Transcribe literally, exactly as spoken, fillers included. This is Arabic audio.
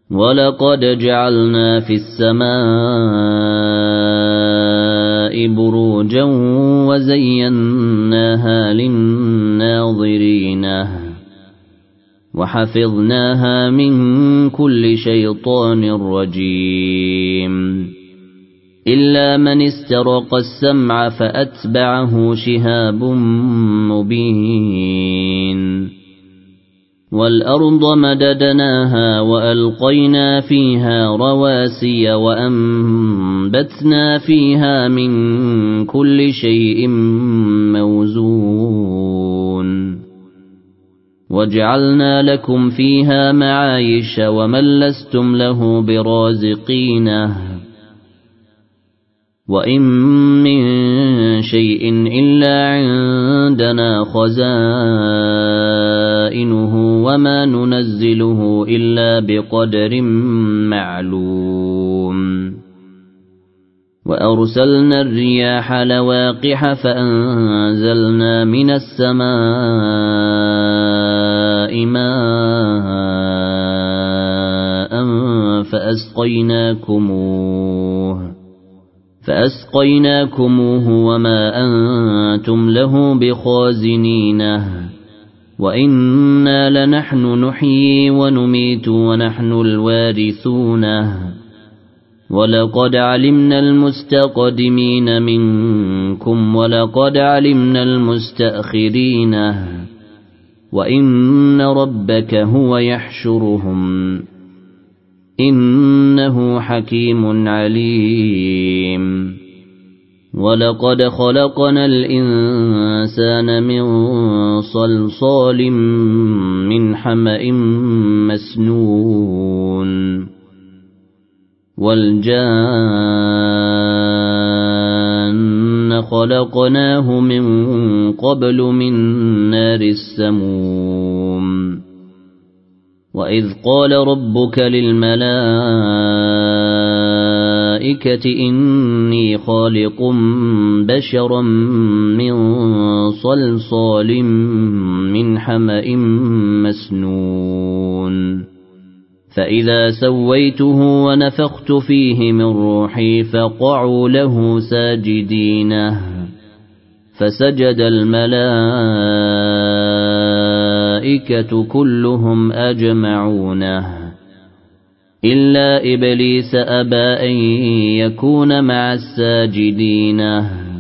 ولقد جعلنا في السماء بروجا وزيناها للناظرين وحفظناها من كل شيطان رجيم إلا من استرق السمع فأتبعه شهاب مبين والأرض مددناها وألقينا فيها رواسي وأنبتنا فيها من كل شيء موزون وجعلنا لكم فيها معايش ومن لستم له برازقين وإن من شيء إلا عندنا خزائنه وما ننزله إلا بقدر معلوم وأرسلنا الرياح لواقح فأنزلنا من السماء ماء فأسقيناكموه فأسقيناكموه وما أنتم له بخازنين وإنا لنحن نحيي ونميت ونحن الوارثون ولقد علمنا المستقدمين منكم ولقد علمنا المستأخرين وإن ربك هو يحشرهم إنه حكيم عليم ولقد خلقنا الإنسان من صلصال من حمأ مسنون والجان خلقناه من قبل من نار السموم وإذ قال ربك للملائكة إني خالق بشرا من صلصال من حمأ مسنون فإذا سويته ونفخت فيه من روحي فقعوا له ساجدين فسجد الملائكة كلهم أجمعون إلا إبليس أبى أن يكون مع الساجدين